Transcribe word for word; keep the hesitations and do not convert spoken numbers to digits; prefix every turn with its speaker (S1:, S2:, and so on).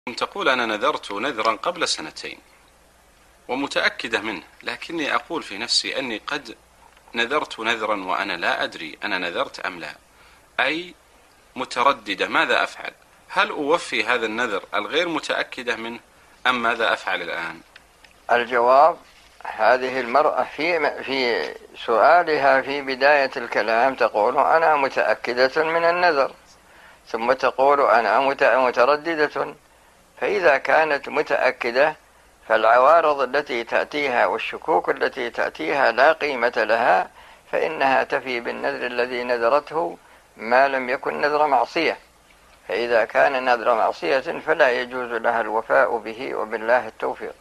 S1: تقول أنا نذرت نذرا قبل سنتين ومتأكدة منه، لكني أقول في نفسي أني قد نذرت نذرا وأنا لا أدري أنا نذرت أم لا، أي مترددة. ماذا أفعل؟ هل أوفي هذا النذر الغير متأكدة منه أم ماذا أفعل الآن؟
S2: الجواب: هذه المرأة في في سؤالها في بداية الكلام تقول أنا متأكدة من النذر، ثم تقول أنا مترددة. فإذا كانت متأكدة فالعوارض التي تأتيها والشكوك التي تأتيها لا قيمة لها، فإنها تفي بالنذر الذي نذرته ما لم يكن نذر معصية. فإذا كان نذر معصية فلا يجوز لها الوفاء به، وبالله التوفيق.